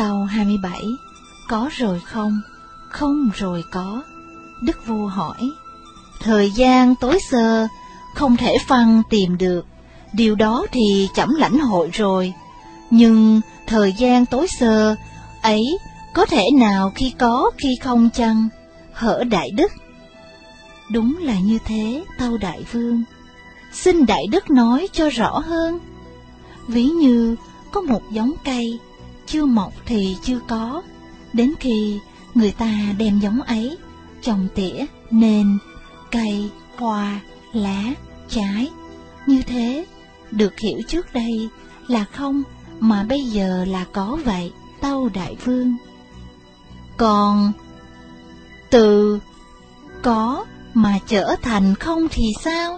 Câu 27. Có rồi không, không rồi có. Đức vua hỏi. Thời gian tối xơ, không thể phân tìm được, điều đó thì trẫm lãnh hội rồi. Nhưng thời gian tối xơ ấy có thể nào khi có khi không chăng, hở đại đức? Đúng là như thế, tâu đại vương. Xin đại đức nói cho rõ hơn. Ví như có một giống cây, chưa mọc thì chưa có, đến khi người ta đem giống ấy trồng tỉa nên cây, hoa, lá, trái. Như thế, được hiểu trước đây là không mà bây giờ là có vậy, tâu đại vương. Còn từ có mà trở thành không thì sao?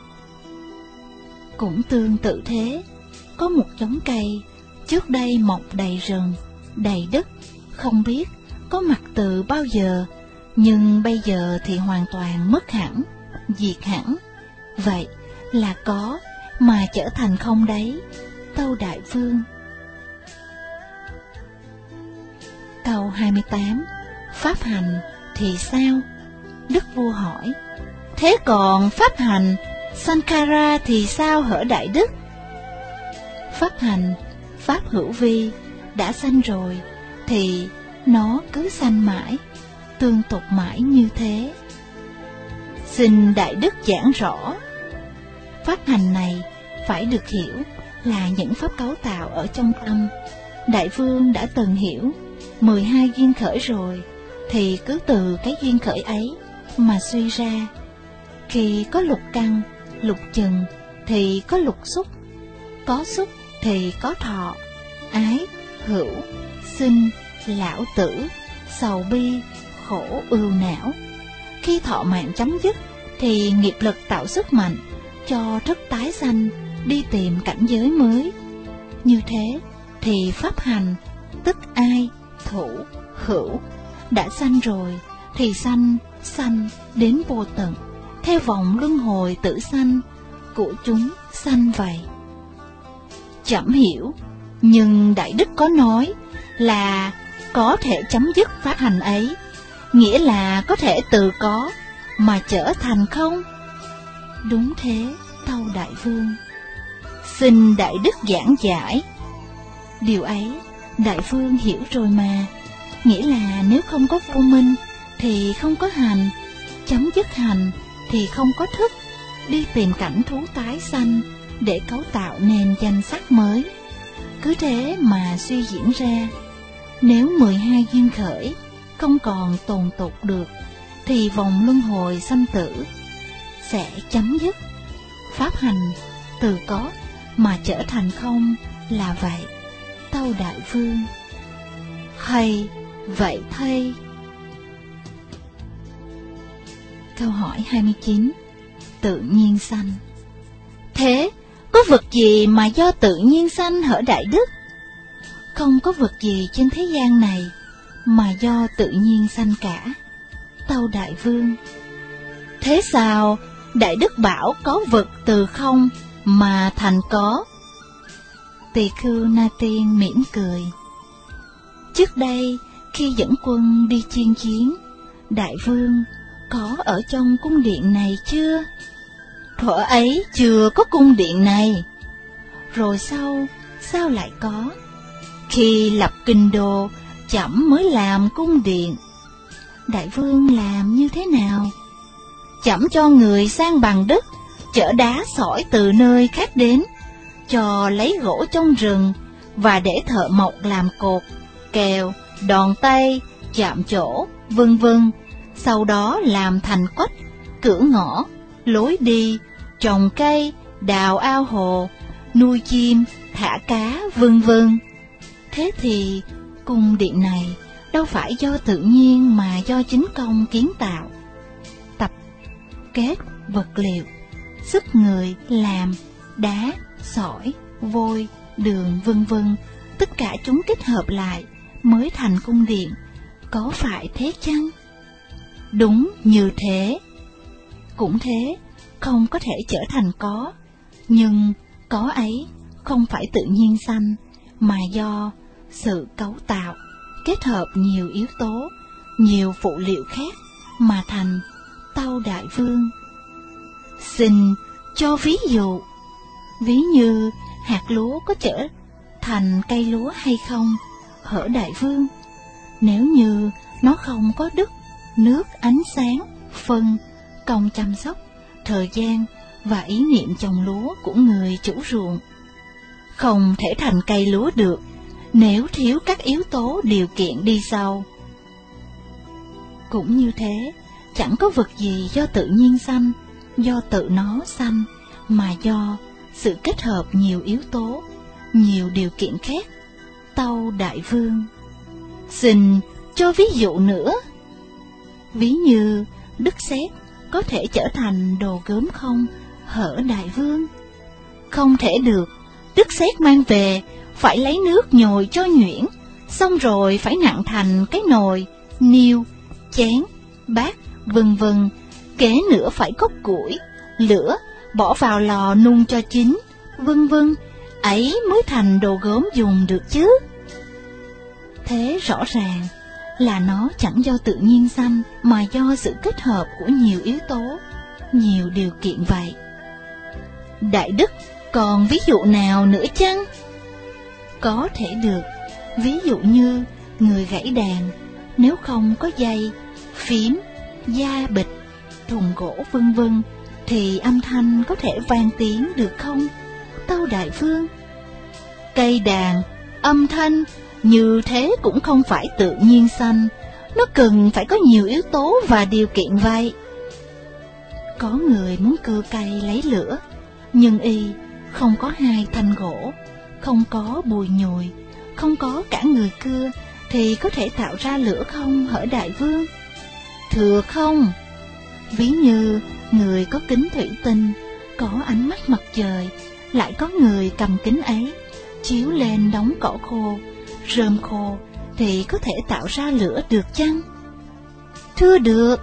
Cũng tương tự thế, có một giống cây trước đây mọc đầy rừng, đầy đất, không biết có mặt từ bao giờ, nhưng bây giờ thì hoàn toàn mất hẳn, diệt hẳn. Vậy là có mà trở thành không đấy, tâu đại vương. Câu 28. Pháp hành thì sao? Đức vua hỏi. Thế còn pháp hành Sankara thì sao hở đại đức? Pháp hành, pháp hữu vi, đã sanh rồi thì nó cứ sanh mãi, tương tục mãi như thế. Xin đại đức giảng rõ. Pháp hành này phải được hiểu là những pháp cấu tạo ở trong tâm. Đại vương đã từng hiểu 12 duyên khởi rồi, thì cứ từ cái duyên khởi ấy mà suy ra. Khi có lục căn, lục chừng thì có lục xúc, có xúc thì có thọ, ái, hữu, sinh, lão tử, sầu bi, khổ ưu não. Khi thọ mạng chấm dứt thì nghiệp lực tạo sức mạnh cho thức tái sanh, đi tìm cảnh giới mới. Như thế thì pháp hành, tức ai, thủ, hữu, đã sanh rồi thì sanh đến vô tận, theo vòng luân hồi tử sanh của chúng sanh vậy. Trẫm hiểu, nhưng đại đức có nói là có thể chấm dứt pháp hành ấy, nghĩa là có thể từ có mà trở thành không? Đúng thế, tâu đại vương. Xin đại đức giảng giải. Điều ấy đại vương hiểu rồi mà, nghĩa là nếu không có vô minh thì không có hành, chấm dứt hành thì không có thức, đi tìm cảnh thú tái sanh để cấu tạo nên danh sắc mới. Cứ thế mà suy diễn ra, nếu 12 duyên khởi không còn tồn tục được thì vòng luân hồi sanh tử sẽ chấm dứt. Pháp hành từ có mà trở thành không là vậy, tâu đại vương. Hay vậy thay. Câu hỏi 29. Tự nhiên sanh. Thế có vật gì mà do tự nhiên sanh hở đại đức? Không có vật gì trên thế gian này mà do tự nhiên sanh cả, tâu đại vương. Thế sao đại đức bảo có vật từ không mà thành có? Tỳ khưu Na Tiên mỉm cười. Trước đây khi dẫn quân đi chinh chiến, đại vương có ở trong cung điện này chưa? Thuở ấy chưa có cung điện này. Rồi sao lại có? Khi lập kinh đô, trẫm mới làm cung điện. Đại vương làm như thế nào? Trẫm cho người sang bằng đất, chở đá sỏi từ nơi khác đến, cho lấy gỗ trong rừng và để thợ mộc làm cột, kèo, đòn tay, chạm trổ, vân vân. Sau đó làm thành quách, cửa ngõ, lối đi, trồng cây, đào ao hồ, nuôi chim, thả cá, vân vân. Thế thì cung điện này đâu phải do tự nhiên mà do chính công kiến tạo. Tập kết vật liệu, sức người làm, đá, sỏi, vôi, đường, vân vân, tất cả chúng kết hợp lại mới thành cung điện, có phải thế chăng? Đúng như thế. Cũng thế, không có thể trở thành có, nhưng có ấy không phải tự nhiên sanh, mà do sự cấu tạo, kết hợp nhiều yếu tố, nhiều phụ liệu khác mà thành tâu đại vương. Xin cho ví dụ, ví như hạt lúa có trở thành cây lúa hay không, hỡi đại vương, nếu như nó không có đất, nước, ánh sáng, phân, công chăm sóc, thời gian và ý niệm trồng lúa của người chủ ruộng. Không thể thành cây lúa được nếu thiếu các yếu tố điều kiện đi sau. Cũng như thế, chẳng có vật gì do tự nhiên sanh, do tự nó sanh, mà do sự kết hợp nhiều yếu tố, nhiều điều kiện khác. Tâu đại vương. Xin cho ví dụ nữa. Ví như đất sét có thể trở thành đồ gốm không, hỡi đại vương? Không thể được, đất sét mang về phải lấy nước nhồi cho nhuyễn, xong rồi phải nặn thành cái nồi, niêu, chén, bát, vân vân. Kế nữa phải cốc củi, lửa, bỏ vào lò nung cho chín, vân vân. Ấy mới thành đồ gốm dùng được chứ. Thế rõ ràng là nó chẳng do tự nhiên sanh, mà do sự kết hợp của nhiều yếu tố, nhiều điều kiện vậy. Đại đức còn ví dụ nào nữa chăng? Có thể được, ví dụ như người gãy đàn, nếu không có dây, phím, da bịch, thùng gỗ vân vân, thì âm thanh có thể vang tiếng được không, tâu đại vương? Cây đàn, âm thanh như thế cũng không phải tự nhiên sanh, nó cần phải có nhiều yếu tố và điều kiện vậy. Có người muốn cưa cây lấy lửa, nhưng y không có hai thanh gỗ, không có bùi nhùi, không có cả người cưa, thì có thể tạo ra lửa không, hỡi đại vương? Thưa không. Ví như người có kính thủy tinh, có ánh mắt mặt trời, lại có người cầm kính ấy chiếu lên đống cỏ khô, rơm khô, thì có thể tạo ra lửa được chăng? Thưa được.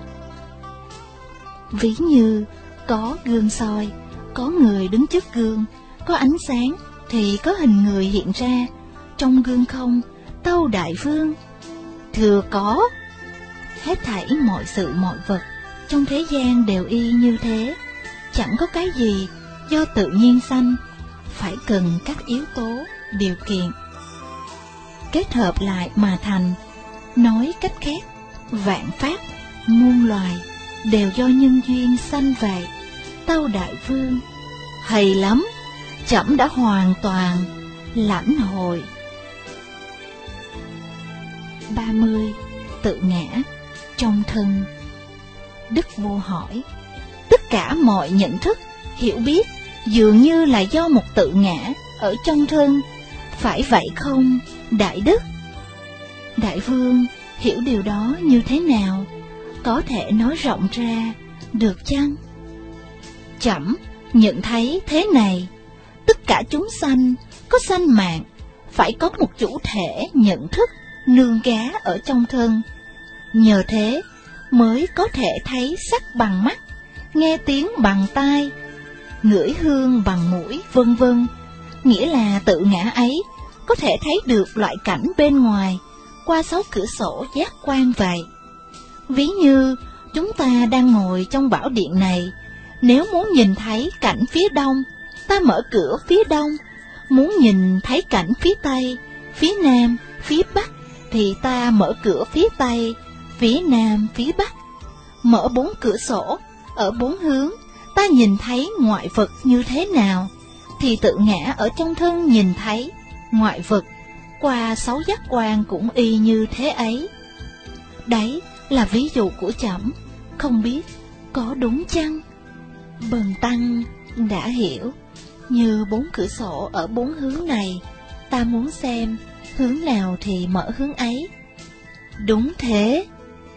Ví như có gương soi, có người đứng trước gương, có ánh sáng thì có hình người hiện ra trong gương không, tâu đại vương? Thưa có. Hết thảy mọi sự mọi vật trong thế gian đều y như thế, chẳng có cái gì do tự nhiên sanh, phải cần các yếu tố, điều kiện kết hợp lại mà thành. Nói cách khác, vạn pháp, muôn loài đều do nhân duyên sanh vậy, tâu đại vương. Hay lắm, trẫm đã hoàn toàn lãnh hội. 30. Tự ngã trong thân. Đức Vua hỏi, tất cả mọi nhận thức, hiểu biết dường như là do một tự ngã ở trong thân, phải vậy không, đại đức? Đại vương hiểu điều đó như thế nào? Có thể nói rộng ra được chăng? Trẫm nhận thấy thế này, tất cả chúng sanh có sanh mạng, phải có một chủ thể nhận thức nương gá ở trong thân. Nhờ thế mới có thể thấy sắc bằng mắt, nghe tiếng bằng tai, ngửi hương bằng mũi, vân vân. Nghĩa là tự ngã ấy có thể thấy được loại cảnh bên ngoài qua 6 cửa sổ giác quan vậy. Ví như chúng ta đang ngồi trong bảo điện này, nếu muốn nhìn thấy cảnh phía đông, ta mở cửa phía đông; muốn nhìn thấy cảnh phía tây, phía nam, phía bắc, thì ta mở cửa phía tây, phía nam, phía bắc. Mở 4 cửa sổ ở 4 hướng, ta nhìn thấy ngoại vật như thế nào, thì tự ngã ở trong thân nhìn thấy ngoại vật qua 6 giác quan cũng y như thế ấy. Đấy là ví dụ của trẫm, không biết có đúng chăng? Bần tăng đã hiểu. Như 4 cửa sổ ở 4 hướng này, ta muốn xem hướng nào thì mở hướng ấy. Đúng thế.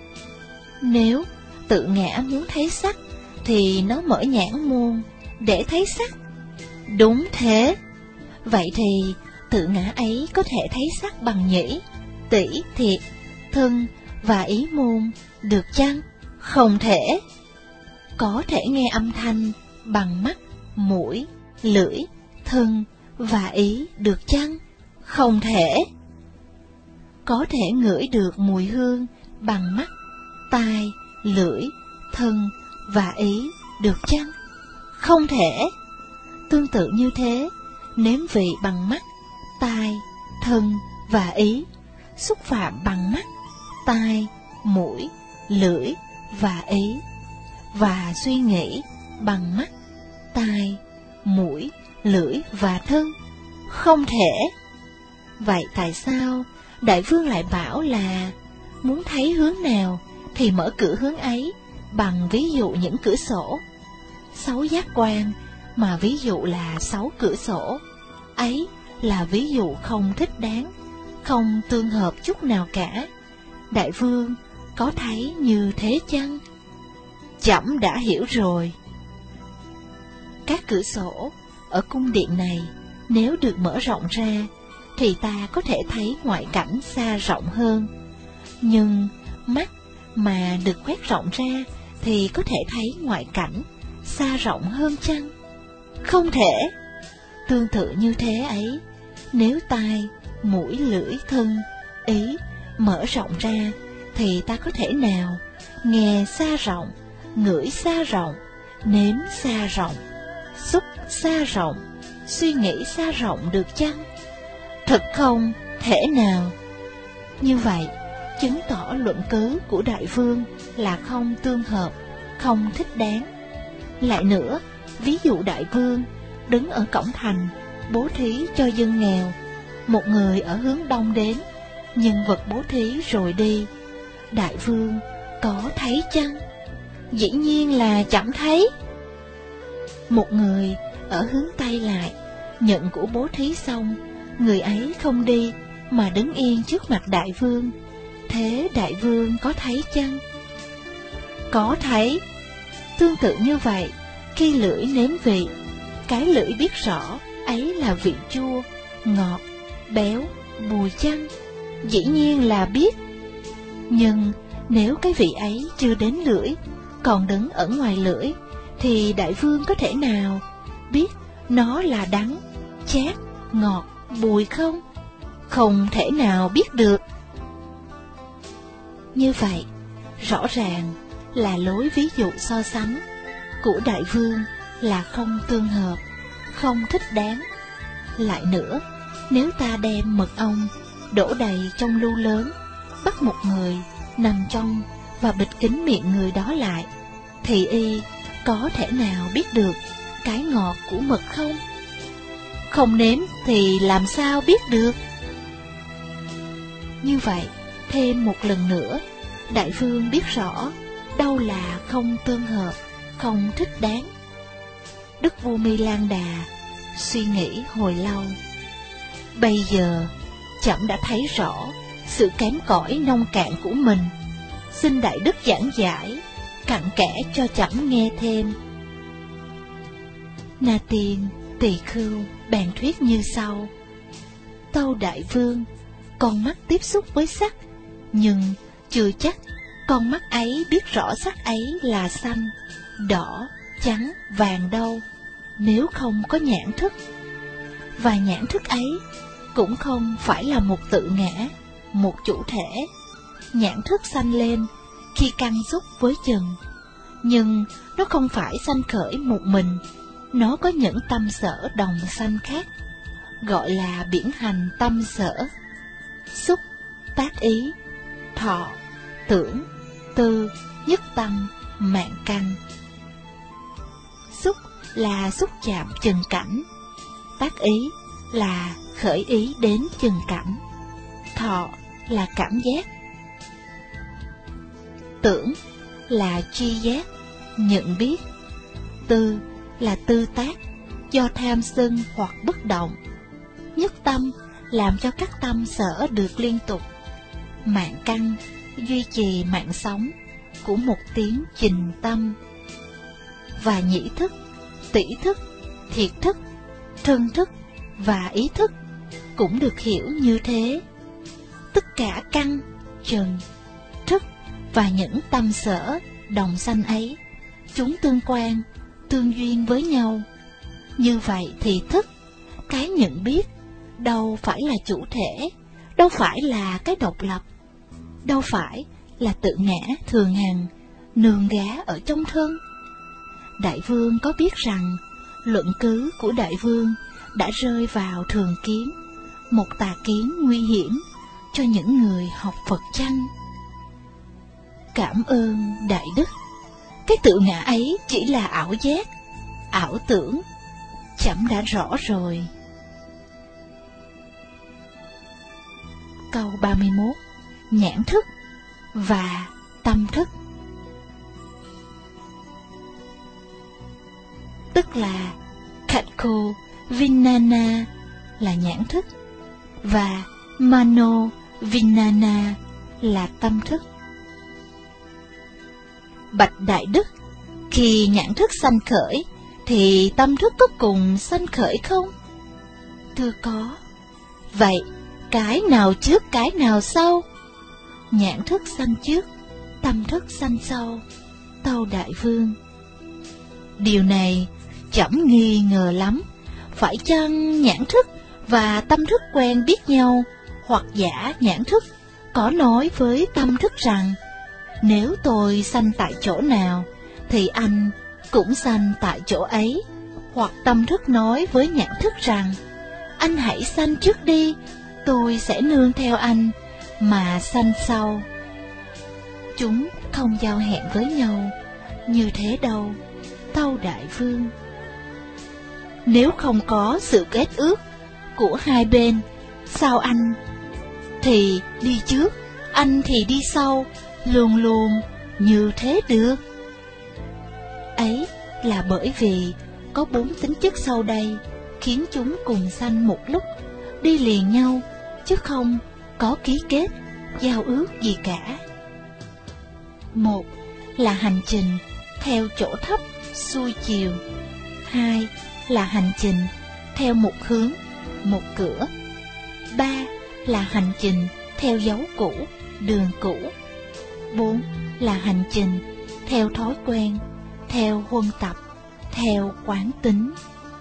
Nếu tự ngã muốn thấy sắc, thì nó mở nhãn môn để thấy sắc. Đúng thế. Vậy thì tự ngã ấy có thể thấy sắc bằng nhĩ, tỷ, thiệt, thân và ý môn được chăng? Không thể. Có thể nghe âm thanh bằng mắt, mũi, lưỡi, thân và ý được chăng? Không thể. có thể ngửi được mùi hương bằng mắt, tai, lưỡi, thân và ý được chăng? Không thể. Tương tự như thế, nếm vị bằng mắt, tai, thân và ý, xúc phạm bằng mắt, tai, mũi, lưỡi và ý, và suy nghĩ bằng mắt, tai, mũi, lưỡi và thân. Không thể. Vậy tại sao Đại Vương lại bảo là muốn thấy hướng nào thì mở cửa hướng ấy, bằng ví dụ những cửa sổ? 6 giác quan mà ví dụ là 6 cửa sổ, ấy là ví dụ không thích đáng, không tương hợp chút nào cả. Đại Vương có thấy như thế chăng? Trẫm đã hiểu rồi. Các cửa sổ ở cung điện này nếu được mở rộng ra thì ta có thể thấy ngoại cảnh xa rộng hơn. Nhưng mắt mà được khoét rộng ra thì có thể thấy ngoại cảnh xa rộng hơn chăng? Không thể. Tương tự như thế ấy, nếu tai, mũi, lưỡi, thân, ý mở rộng ra thì ta có thể nào nghe xa rộng, ngửi xa rộng, nếm xa rộng, xúc xa rộng, suy nghĩ xa rộng được chăng? Thật không thể nào. Như vậy, chứng tỏ luận cứ của Đại Vương là không tương hợp, không thích đáng. Lại nữa, ví dụ Đại Vương đứng ở cổng thành bố thí cho dân nghèo, một người ở hướng đông đến, nhân vật bố thí rồi đi, Đại Vương có thấy chăng? Dĩ nhiên là chẳng thấy. Một người ở hướng tây lại, nhận của bố thí xong, người ấy không đi mà đứng yên trước mặt Đại Vương, thế Đại Vương có thấy chăng? Có thấy. Tương tự như vậy, khi lưỡi nếm vị, cái lưỡi biết rõ ấy là vị chua, ngọt, béo, bùi chăng? Dĩ nhiên là biết. Nhưng nếu cái vị ấy chưa đến lưỡi, còn đứng ở ngoài lưỡi, thì Đại Vương có thể nào biết nó là đắng, chát, ngọt, bùi không? Không thể nào biết được. Như vậy, rõ ràng là lối ví dụ so sánh của Đại Vương là không tương hợp, không thích đáng. Lại nữa, nếu ta đem mật ong đổ đầy trong lu lớn, bắt một người nằm trong và bịt kín miệng người đó lại, thì y có thể nào biết được cái ngọt của mật không? Không nếm thì làm sao biết được? Như vậy, thêm một lần nữa, Đại Vương biết rõ đâu là không tương hợp, không thích đáng. Đức vua Mi Lan Đà suy nghĩ hồi lâu. Bây giờ, trẫm đã thấy rõ sự kém cỏi nông cạn của mình. Xin Đại Đức giảng giải, cặn kẽ cho trẫm nghe thêm. Na Tiên Tỳ Khưu bèn thuyết như sau: Tâu Đại Vương, con mắt tiếp xúc với sắc, nhưng chưa chắc con mắt ấy biết rõ sắc ấy là xanh, đỏ, trắng, vàng đâu, nếu không có nhãn thức. Và nhãn thức ấy cũng không phải là một tự ngã, một chủ thể. Nhãn thức sanh lên khi căng xúc với chừng, nhưng nó không phải sanh khởi một mình, nó có những tâm sở đồng sanh khác, gọi là biển hành tâm sở: xúc, tác ý, thọ, tưởng, tư, nhất tâm, mạng căn. Xúc là xúc chạm chừng cảnh, tác ý là khởi ý đến chừng cảnh, thọ là cảm giác, tưởng là tri giác, nhận biết, tư là tư tác do tham sân hoặc bất động, nhất tâm làm cho các tâm sở được liên tục, mạng căn duy trì mạng sống của một tiếng trình tâm. Và nhĩ thức, tỷ thức, thiệt thức, thân thức và ý thức cũng được hiểu như thế. Tất cả căn, trần, thức và những tâm sở đồng sanh ấy, chúng tương quan, tương duyên với nhau. Như vậy thì thức, cái nhận biết, đâu phải là chủ thể, đâu phải là cái độc lập, đâu phải là tự ngã thường hằng, nương gá ở trong thân. Đại vương có biết rằng luận cứ của đại vương đã rơi vào thường kiến, một tà kiến nguy hiểm cho những người học Phật chăng? Cảm ơn đại đức, cái tự ngã ấy chỉ là ảo giác, ảo tưởng, trẫm đã rõ rồi. Câu 31. Nhãn thức và tâm thức. Tức là Cakkho Vijnana là nhãn thức và Mano Vijnana là tâm thức. Bạch đại đức, khi nhãn thức sanh khởi thì tâm thức có cùng sanh khởi không? Thưa có. Vậy cái nào trước cái nào sau? Nhãn thức sanh trước, tâm thức sanh sau. Tâu đại vương, điều này trẫm nghi ngờ lắm. Phải chăng nhãn thức và tâm thức quen biết nhau, hoặc giả nhãn thức có nói với tâm thức rằng nếu tôi sanh tại chỗ nào thì anh cũng sanh tại chỗ ấy, hoặc tâm thức nói với nhãn thức rằng anh hãy sanh trước đi, tôi sẽ nương theo anh mà sanh sau. Chúng không giao hẹn với nhau như thế đâu, tâu đại vương. Nếu không có sự kết ước của hai bên, sao anh thì đi trước, anh thì đi sau, luôn luôn như thế được? Ấy là bởi vì có 4 tính chất sau đây khiến chúng cùng sanh một lúc, đi liền nhau, chứ không có ký kết, giao ước gì cả. 1 là hành trình theo chỗ thấp, xuôi chiều. 2 là hành trình theo một hướng, một cửa. 3 là hành trình theo dấu cũ, đường cũ. 4 là hành trình theo thói quen, theo huân tập, theo quán tính.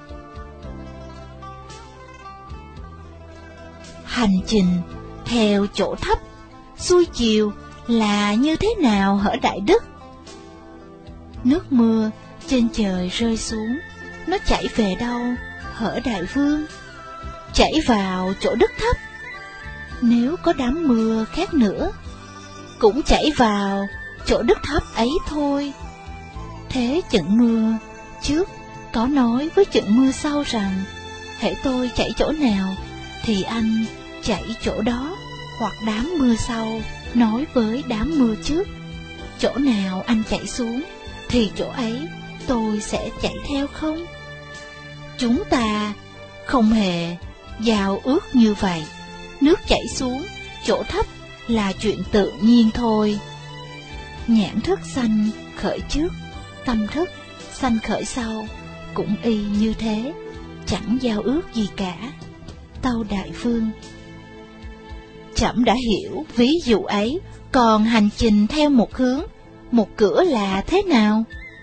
Hành trình theo chỗ thấp, xuôi chiều là như thế nào hở đại đức? Nước mưa trên trời rơi xuống, nó chảy về đâu hở đại vương? Chảy vào chỗ đất thấp. Nếu có đám mưa khác nữa, cũng chảy vào chỗ đất thấp ấy thôi. Thế trận mưa trước có nói với trận mưa sau rằng hễ tôi chảy chỗ nào thì anh chảy chỗ đó, hoặc đám mưa sau nói với đám mưa trước chỗ nào anh chạy xuống thì chỗ ấy tôi sẽ chạy theo không? Chúng ta không hề giao ước như vậy. Nước chảy xuống chỗ thấp là chuyện tự nhiên thôi. Nhãn thức sanh khởi trước, tâm thức sanh khởi sau, cũng y như thế, chẳng giao ước gì cả. Tâu đại vương, trẫm đã hiểu ví dụ ấy, còn hành trình theo một hướng, một cửa là thế nào?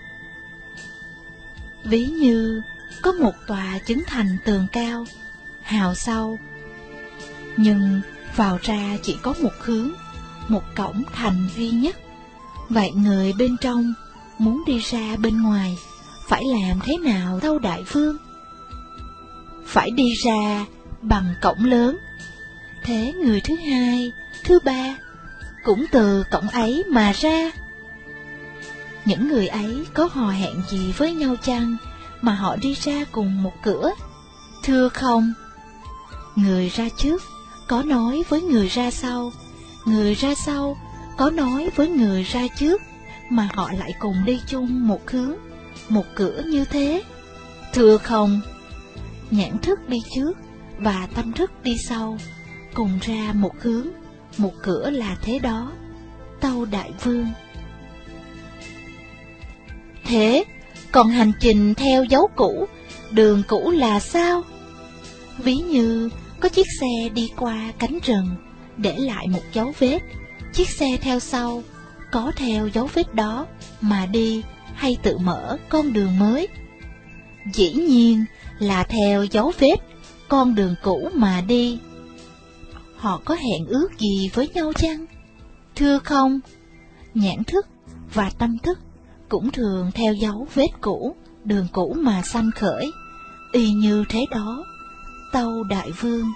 Ví như có một tòa chứng thành tường cao, hào sâu, nhưng vào ra chỉ có một hướng, một cổng thành duy nhất. Vậy người bên trong muốn đi ra bên ngoài phải làm thế nào tâu đại vương? Phải đi ra bằng cổng lớn. Thế người thứ hai, thứ ba cũng từ cổng ấy mà ra. Những người ấy có hò hẹn gì với nhau chăng mà họ đi ra cùng một cửa? Thưa không. Người ra trước có nói với người ra sau, người ra sau có nói với người ra trước, mà họ lại cùng đi chung một hướng, một cửa như thế. Thưa không. Nhãn thức đi trước và tâm thức đi sau, cùng ra một hướng, một cửa là thế đó. Tâu đại vương. Thế còn hành trình theo dấu cũ, đường cũ là sao? Ví như có chiếc xe đi qua cánh rừng, để lại một dấu vết, chiếc xe theo sau có theo dấu vết đó mà đi, hay tự mở con đường mới? Dĩ nhiên là theo dấu vết con đường cũ mà đi. họ có hẹn ước gì với nhau chăng? Thưa không, nhãn thức và tâm thức cũng thường theo dấu vết cũ, đường cũ mà sanh khởi, y như thế đó, tâu đại vương.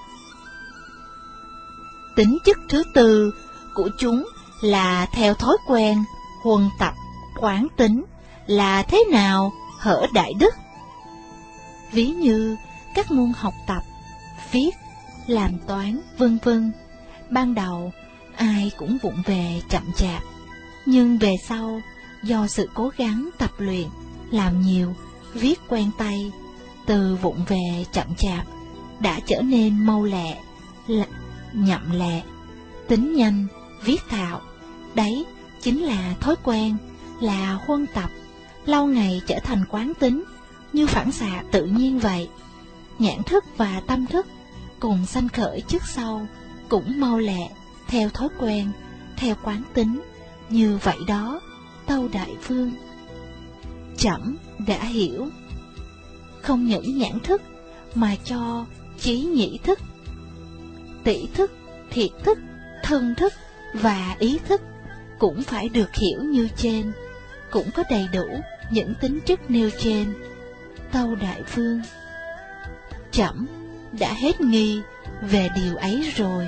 Tính chất thứ tư của chúng là theo thói quen, huân tập, quán tính là thế nào hở đại đức? Ví như các môn học tập, viết, làm toán, vân vân. Ban đầu ai cũng vụng về chậm chạp, nhưng về sau do sự cố gắng tập luyện, làm nhiều, viết quen tay, từ vụng về chậm chạp đã trở nên mau lẹ, nhậm lẹ, tính nhanh, viết thạo. Đấy chính là thói quen, là huân tập, lâu ngày trở thành quán tính, như phản xạ tự nhiên vậy. Nhãn thức và tâm thức cùng sanh khởi trước sau, cũng mau lẹ, theo thói quen, theo quán tính, như vậy đó, tâu đại vương. Trẫm đã hiểu. Không những nhãn thức mà cho chí nhĩ thức, tỷ thức, thiệt thức, thân thức và ý thức cũng phải được hiểu như trên, cũng có đầy đủ những tính chất nêu trên, tâu đại vương. Trẫm đã hết nghi về điều ấy rồi.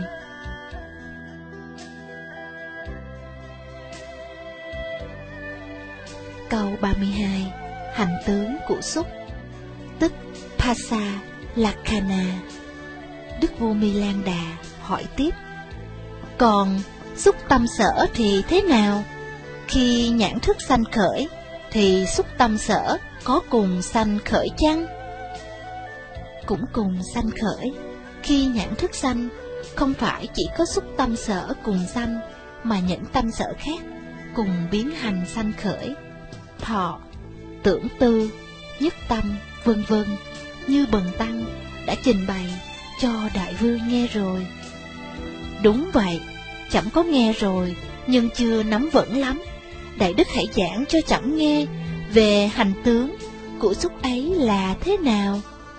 Câu 32. Hành tướng của xúc, tức Phassa Lakkhana. Đức vua Mi Lan Đà hỏi tiếp: còn xúc tâm sở thì thế nào? Khi nhãn thức sanh khởi, thì xúc tâm sở có cùng sanh khởi chăng? Cũng cùng sanh khởi. Khi nhãn thức sanh, không phải chỉ có xúc tâm sở cùng sanh, mà những tâm sở khác cùng biến hành sanh khởi. Thọ, tưởng tư, nhất tâm, vân vân, như Bần Tăng đã trình bày cho đại vương nghe rồi. Đúng vậy, trẫm có nghe rồi, nhưng chưa nắm vững lắm. Đại đức hãy giảng cho trẫm nghe về hành tướng của xúc ấy là thế nào.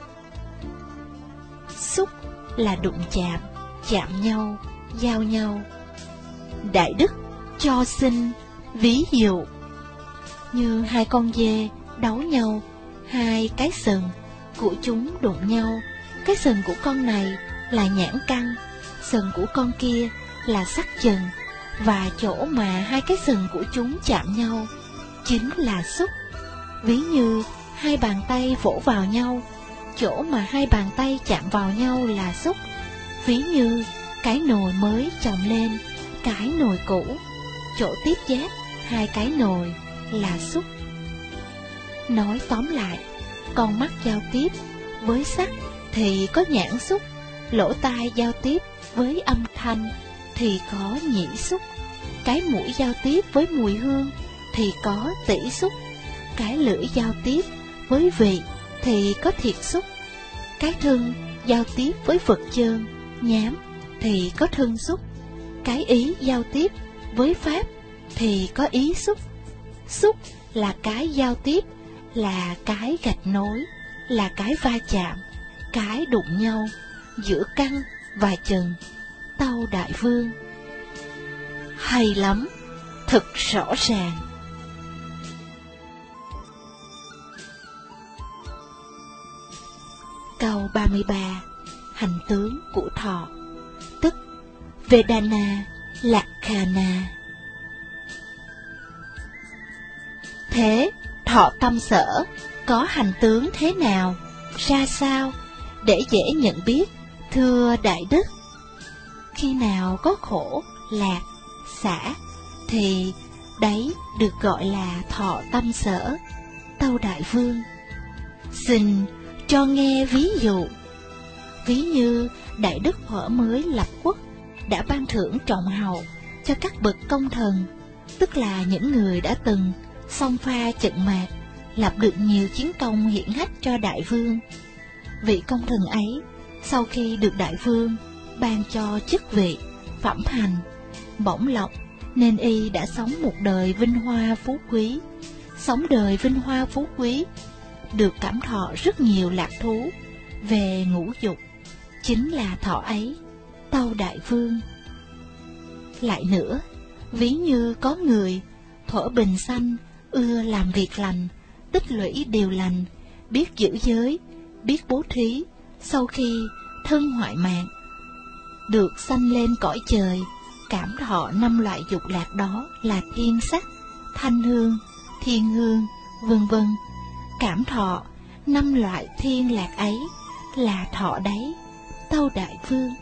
Xúc là đụng chạm, chạm nhau, giao nhau. Đại đức cho xin ví dụ như hai con dê đấu nhau, hai cái sừng của chúng đụng nhau. Cái sừng của con này là nhãn căn, sừng của con kia là sắc chừng, và chỗ mà hai cái sừng của chúng chạm nhau chính là xúc. Ví như hai bàn tay vỗ vào nhau, chỗ mà hai bàn tay chạm vào nhau là xúc. Ví như cái nồi mới chồng lên cái nồi cũ, chỗ tiếp giáp hai cái nồi là xúc. Nói tóm lại, con mắt giao tiếp với sắc thì có nhãn xúc, lỗ tai giao tiếp với âm thanh thì có nhĩ xúc, cái mũi giao tiếp với mùi hương thì có tỷ xúc, cái lưỡi giao tiếp với vị thì có thiệt xúc, cái thân giao tiếp với vật chơn, nhám thì có thân xúc, cái ý giao tiếp với pháp thì có ý xúc. Xúc là cái giao tiếp, là cái gạch nối, là cái va chạm, cái đụng nhau giữa căn và trần, tâu đại vương. Hay lắm, thật rõ ràng. Câu 33. Hành tướng của thọ, tức Vedana Lakkhana. Thế thọ tâm sở có hành tướng thế nào, ra sao, để dễ nhận biết, thưa đại đức? Khi nào có khổ, lạc, xả, thì đấy được gọi là thọ tâm sở, tâu đại vương. Xin cho nghe ví dụ. Ví như đại đức thuở mới lập quốc đã ban thưởng trọng hậu cho các bậc công thần, tức là những người đã từng xông pha trận mạc, lập được nhiều chiến công hiển hách cho đại vương. Vị công thần ấy sau khi được đại vương ban cho chức vị, phẩm hành, bổng lộc, nên y đã sống một đời vinh hoa phú quý. Sống đời vinh hoa phú quý, được cảm thọ rất nhiều lạc thú về ngũ dục, chính là thọ ấy, tâu đại vương. Lại nữa, ví như có người thuở bình sanh ưa làm việc lành, tích lũy điều lành, biết giữ giới, biết bố thí, sau khi thân hoại mạng, được sanh lên cõi trời, cảm thọ 5 loại dục lạc đó là thiên sắc, thanh hương, thiên hương, vân vân. Cảm thọ 5 loại thiên lạc ấy là thọ đấy, tâu đại vương.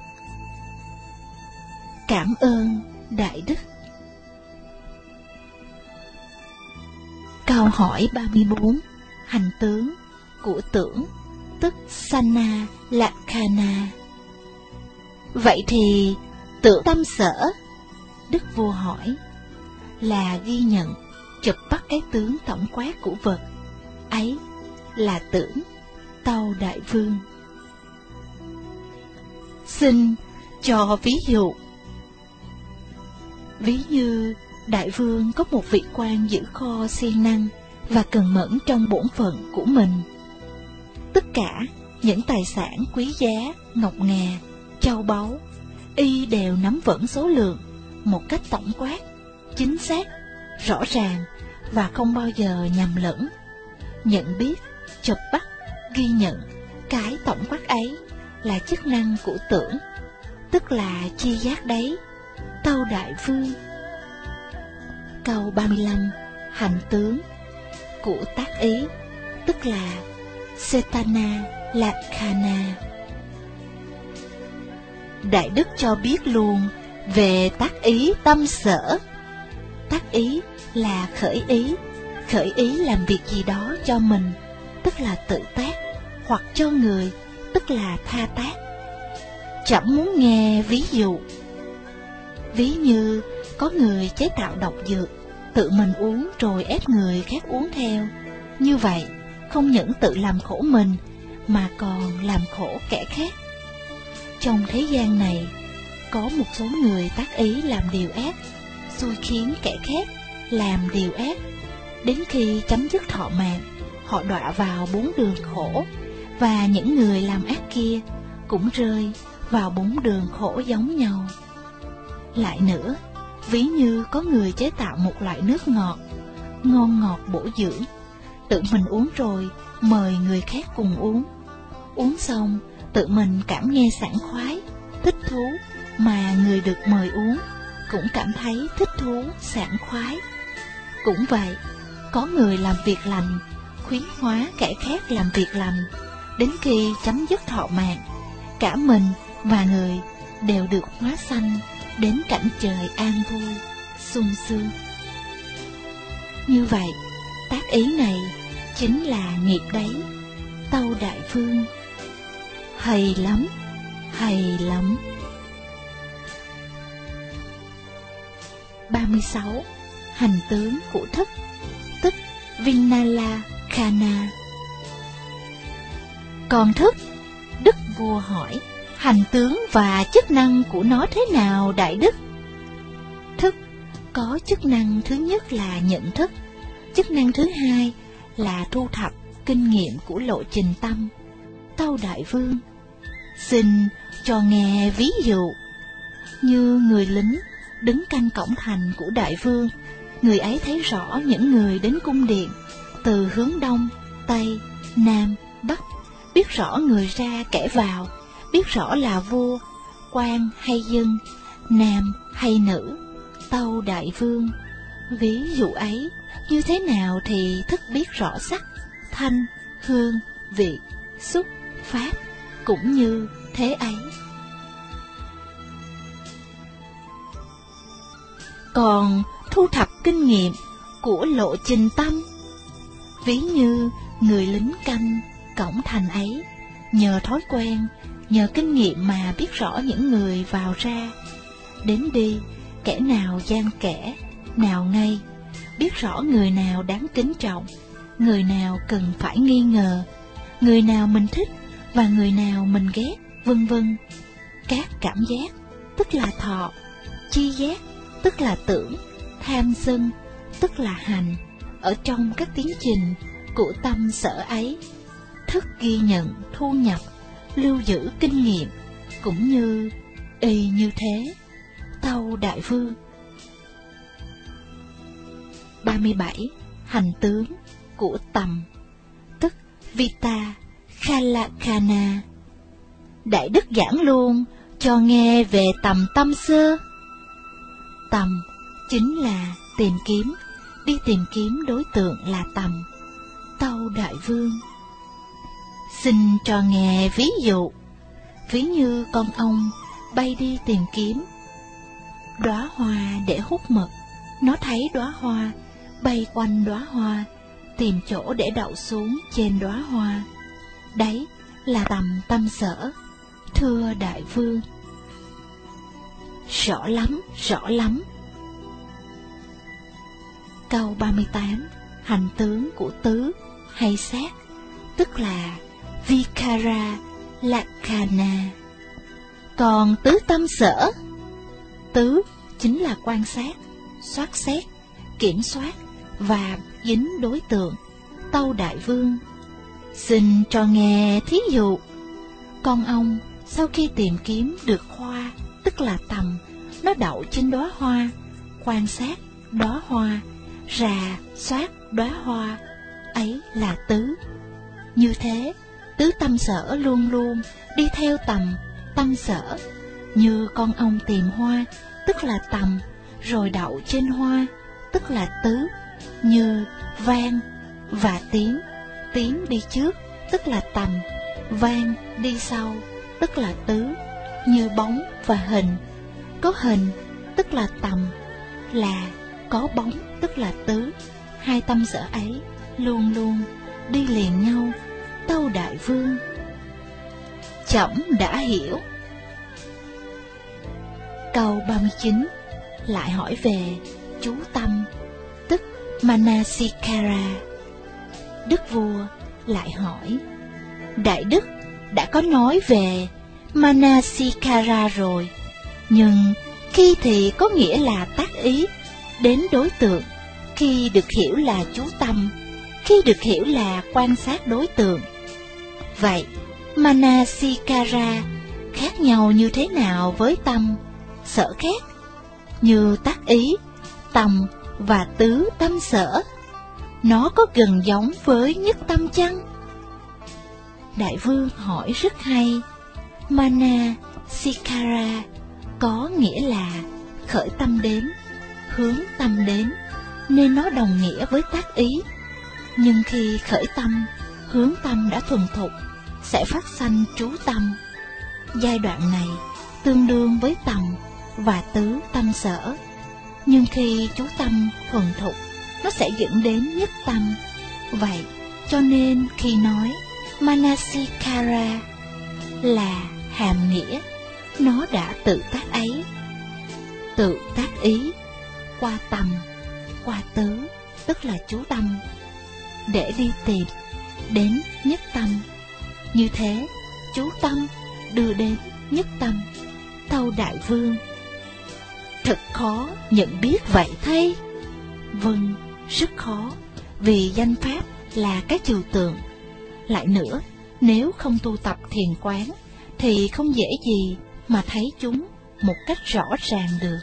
Cảm ơn đại đức. Câu hỏi 34. Hành tướng của tưởng, tức Sanna Lakkhana. Vậy thì tưởng tâm sở, đức vua hỏi, là ghi nhận, chụp bắt cái tướng tổng quát của vật, ấy là tưởng, tâu đại vương. Xin cho ví dụ. Ví như đại vương có một vị quan giữ kho siêng năng và cần mẫn trong bổn phận của mình. Tất cả những tài sản quý giá, ngọc ngà, châu báu, y đều nắm vững số lượng một cách tổng quát, chính xác, rõ ràng và không bao giờ nhầm lẫn. Nhận biết, chụp bắt, ghi nhận cái tổng quát ấy là chức năng của tưởng, tức là chi giác đấy, tâu đại vương. Câu 35. Hành tướng của tác ý, tức là Setana Lakkhana. Đại đức cho biết luôn về tác ý tâm sở. Tác ý là khởi ý làm việc gì đó cho mình, tức là tự tác, hoặc cho người, tức là tha tác. Chẳng muốn nghe ví dụ. Ví như có người chế tạo độc dược, tự mình uống rồi ép người khác uống theo. Như vậy, không những tự làm khổ mình, mà còn làm khổ kẻ khác. Trong thế gian này, có một số người tác ý làm điều ác, xui khiến kẻ khác làm điều ác. Đến khi chấm dứt thọ mạng, họ đọa vào 4 đường khổ, và những người làm ác kia cũng rơi vào 4 đường khổ giống nhau. Lại nữa, ví như có người chế tạo một loại nước ngọt, ngon ngọt bổ dưỡng, tự mình uống rồi mời người khác cùng uống. Uống xong, tự mình cảm nghe sảng khoái, thích thú, mà người được mời uống cũng cảm thấy thích thú, sảng khoái. Cũng vậy, có người làm việc lành, khuyến hóa kẻ khác làm việc lành. Đến khi chấm dứt thọ mạng, cả mình và người đều được hóa sanh đến cảnh trời an vui, sung sướng. Như vậy, tác ý này chính là nghiệp đấy, tâu đại vương. Hay lắm, hay lắm. 36. Hành tướng của thức, tức Vinala Khana. Còn thức, đức vua hỏi, hành tướng và chức năng của nó thế nào đại đức? Thức có chức năng thứ nhất là nhận thức, chức năng thứ hai là thu thập kinh nghiệm của lộ trình tâm, tâu đại vương. Xin cho nghe ví dụ. Như người lính đứng canh cổng thành của đại vương, người ấy thấy rõ những người đến cung điện từ hướng đông, tây, nam, bắc, biết rõ người ra kẻ vào, biết rõ là vua, quan hay dân, nam hay nữ, tâu đại vương. Ví dụ ấy như thế nào thì thức biết rõ sắc, thanh, hương, vị, xúc, pháp, cũng như thế ấy. Còn thu thập kinh nghiệm của lộ trình tâm, ví như người lính canh cổng thành ấy, nhờ thói quen, nhờ kinh nghiệm mà biết rõ những người vào ra, đến đi, kẻ nào gian kẻ, nào ngay, biết rõ người nào đáng kính trọng, người nào cần phải nghi ngờ, người nào mình thích và người nào mình ghét, vân vân. Các cảm giác, tức là thọ, chi giác, tức là tưởng, tham sân, tức là hành, ở trong các tiến trình của tâm sở ấy, thức ghi nhận, thu nhập, lưu giữ kinh nghiệm, cũng như Y như thế, tâu đại vương. 37. Hành tướng của tầm, tức Vita Khalakana. Đại đức giảng luôn cho nghe về tầm tâm sơ. Tầm chính là tìm kiếm, đi tìm kiếm đối tượng là tầm. Tâu đại vương. Xin cho nghe ví dụ. Ví như con ong bay đi tìm kiếm đóa hoa để hút mật. Nó thấy đóa hoa, bay quanh đóa hoa, tìm chỗ để đậu xuống trên đóa hoa. Đấy là tầm tâm sở, thưa đại vương. Rõ lắm, rõ lắm. Câu 38. Hành tướng của tứ hay sát, tức là Vikara Lakkhana. Còn tứ tâm sở, tứ chính là quan sát, soát xét, kiểm soát và dính đối tượng. Tâu đại vương. Xin cho nghe thí dụ. Con ong sau khi tìm kiếm được hoa, tức là tầm, nó đậu trên đóa hoa, quan sát đóa hoa, rà soát đóa hoa, ấy là tứ. Như thế, tứ tâm sở luôn luôn đi theo tầm, tâm sở. Như con ong tìm hoa, tức là tầm, rồi đậu trên hoa, tức là tứ. Như vang và tiếng, tiếng đi trước, tức là tầm, vang đi sau, tức là tứ. Như bóng và hình, có hình, tức là tầm, là có bóng, tức là tứ. Hai tâm sở ấy luôn luôn đi liền nhau. Tâu đại vương. Trẫm đã hiểu. Câu 39 lại hỏi về chú tâm, tức Manasikara. Đức vua lại hỏi, đại đức đã có nói về Manasikara rồi, nhưng khi thì có nghĩa là tác ý đến đối tượng, khi được hiểu là chú tâm, khi được hiểu là quan sát đối tượng. Vậy Manasikara khác nhau như thế nào với tâm sở khác? Như tác ý, tầm và tứ tâm sở, nó có gần giống với nhất tâm chăng? Đại vương hỏi rất hay. Manasikara có nghĩa là khởi tâm đến, hướng tâm đến, nên nó đồng nghĩa với tác ý. Nhưng khi khởi tâm, hướng tâm đã thuần thục, sẽ phát sanh chú tâm. Giai đoạn này tương đương với tầm và tứ tâm sở. Nhưng khi chú tâm thuần thục, nó sẽ dẫn đến nhất tâm. Vậy cho nên khi nói Manasikara là hàm nghĩa, nó đã tự tác ấy, tự tác ý, qua tầm, qua tứ, tức là chú tâm, để đi tìm đến nhất tâm. Như thế, chú tâm đưa đến nhất tâm. Tâu đại vương. Thật khó nhận biết vậy thay. Vâng, rất khó, vì danh pháp là cái trừu tượng. Lại nữa, nếu không tu tập thiền quán, thì không dễ gì mà thấy chúng một cách rõ ràng được.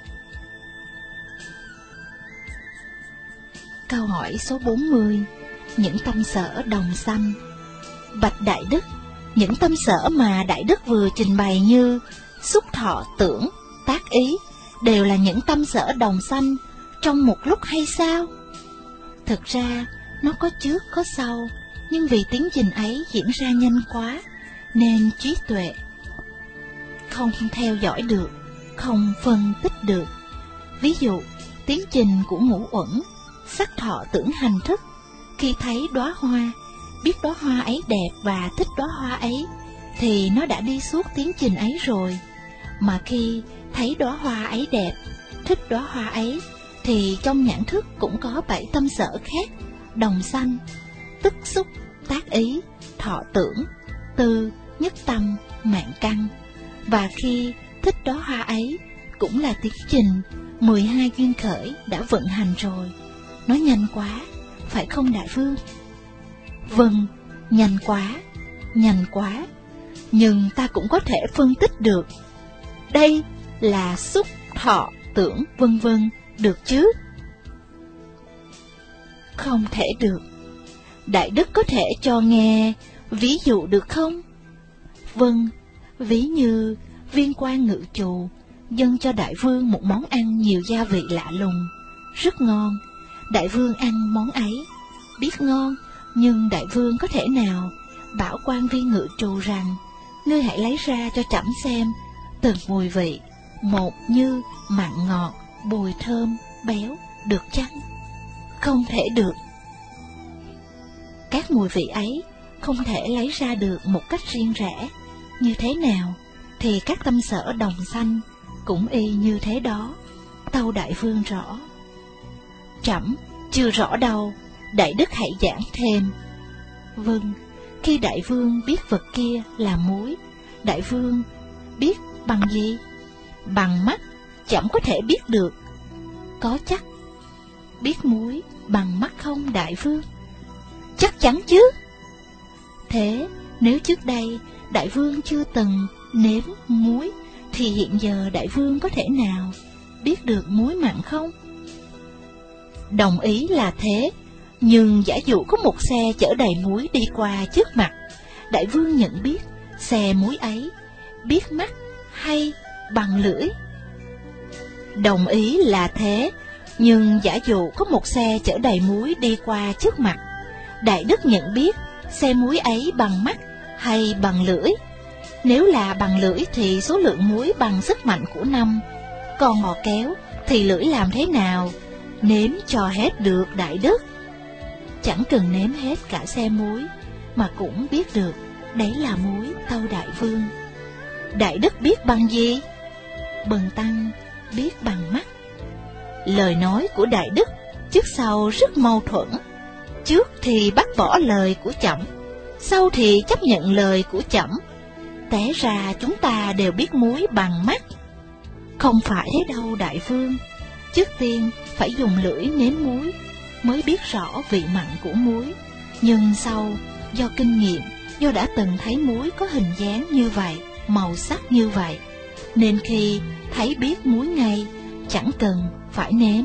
Câu hỏi số 40. Những tâm sở đồng sanh. Bạch đại đức, những tâm sở mà đại đức vừa trình bày như xúc thọ tưởng, tác ý, đều là những tâm sở đồng sanh trong một lúc hay sao? Thực ra, nó có trước có sau, nhưng vì tiến trình ấy diễn ra nhanh quá, nên trí tuệ không theo dõi được, không phân tích được. Ví dụ, tiến trình của ngũ uẩn, sắc thọ tưởng hành thức, khi thấy đóa hoa, biết đóa hoa ấy đẹp và thích đóa hoa ấy, thì nó đã đi suốt tiến trình ấy rồi. Mà khi thấy đóa hoa ấy đẹp, thích đóa hoa ấy, thì trong nhãn thức cũng có 7 tâm sở khác đồng sanh, tức xúc, tác ý, thọ tưởng, tư, nhất tâm, mạng căn. Và khi thích đóa hoa ấy, cũng là tiến trình 12 duyên khởi đã vận hành rồi. Nó nhanh quá, phải không đại vương? Vâng, nhanh quá, nhưng ta cũng có thể phân tích được. đây là xúc thọ tưởng vân vân, được chứ? Không thể được. Đại đức có thể cho nghe ví dụ được không? Vâng, ví như Viên quan ngự trù dâng cho đại vương một món ăn nhiều gia vị lạ lùng, rất ngon. Đại vương ăn món ấy, biết ngon, nhưng đại vương có thể nào bảo quan viên ngự trù rằng: ngươi hãy lấy ra cho trẫm xem từng mùi vị, một như mặn ngọt, bùi thơm, béo, được chăng? Không thể được. Các mùi vị ấy không thể lấy ra được một cách riêng rẽ. Như thế nào thì các tâm sở đồng sanh cũng y như thế đó. Tâu đại vương rõ. Trẫm chưa rõ đâu, đại đức hãy giảng thêm. Vâng, khi đại vương biết vật kia là muối, đại vương biết bằng gì? Bằng mắt, trẫm có thể biết được. Có chắc biết muối bằng mắt không đại vương? Chắc chắn chứ. Thế nếu trước đây đại vương chưa từng nếm muối, thì hiện giờ đại vương có thể nào biết được muối mặn không? Đồng ý là thế, nhưng giả dụ có một xe chở đầy muối đi qua trước mặt, đại vương nhận biết xe muối ấy biết mắt hay bằng lưỡi? Đồng ý là thế, nhưng giả dụ có một xe chở đầy muối đi qua trước mặt, đại đức nhận biết xe muối ấy bằng mắt hay bằng lưỡi? Nếu là bằng lưỡi thì số lượng muối bằng sức mạnh của 5, còn mò kéo thì lưỡi làm thế nào nếm cho hết được đại đức? Chẳng cần nếm hết cả xe muối mà cũng biết được đấy là muối, tâu đại vương. Đại đức biết bằng gì? Bần tăng biết bằng mắt. Lời nói của đại đức trước sau rất mâu thuẫn. Trước thì bác bỏ lời của trẫm, sau thì chấp nhận lời của trẫm. Té ra chúng ta đều biết muối bằng mắt. Không phải thế đâu đại vương. Trước tiên phải dùng lưỡi nếm muối mới biết rõ vị mặn của muối. Nhưng sau, do kinh nghiệm, do đã từng thấy muối có hình dáng như vậy, màu sắc như vậy, nên khi thấy biết muối ngay, chẳng cần phải nếm.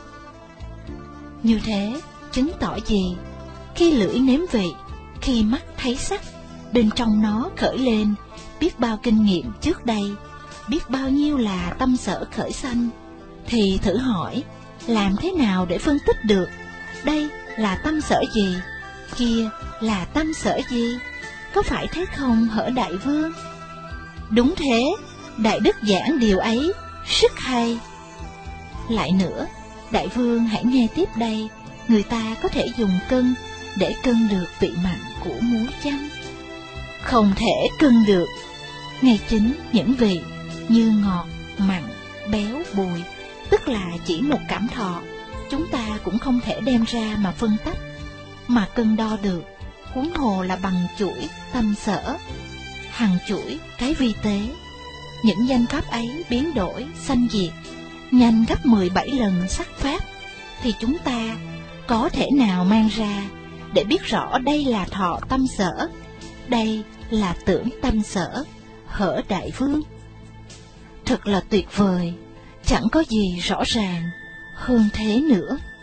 Như thế chứng tỏ gì? Khi lưỡi nếm vị, khi mắt thấy sắc, bên trong nó khởi lên biết bao kinh nghiệm trước đây, biết bao nhiêu là tâm sở khởi sanh. Thì thử hỏi, làm thế nào để phân tích được đây là tâm sở gì, kia là tâm sở gì? Có phải thế không hở đại vương? Đúng thế, đại đức giảng điều ấy rất hay. Lại nữa, đại vương hãy nghe tiếp đây. Người ta có thể dùng cân để cân được vị mặn của muối chăng? Không thể cân được. Ngay chính những vị như ngọt, mặn, béo, bùi, tức là chỉ một cảm thọ, chúng ta cũng không thể đem ra mà phân tách, mà cân đo được, huống hồ là bằng chuỗi tâm sở, hằng chuỗi cái vi tế. Những danh pháp ấy biến đổi, sanh diệt, nhanh gấp 17 lần sắc pháp, thì chúng ta có thể nào mang ra để biết rõ đây là thọ tâm sở, đây là tưởng tâm sở, hở đại vương? Thật là tuyệt vời, chẳng có gì rõ ràng hơn thế nữa.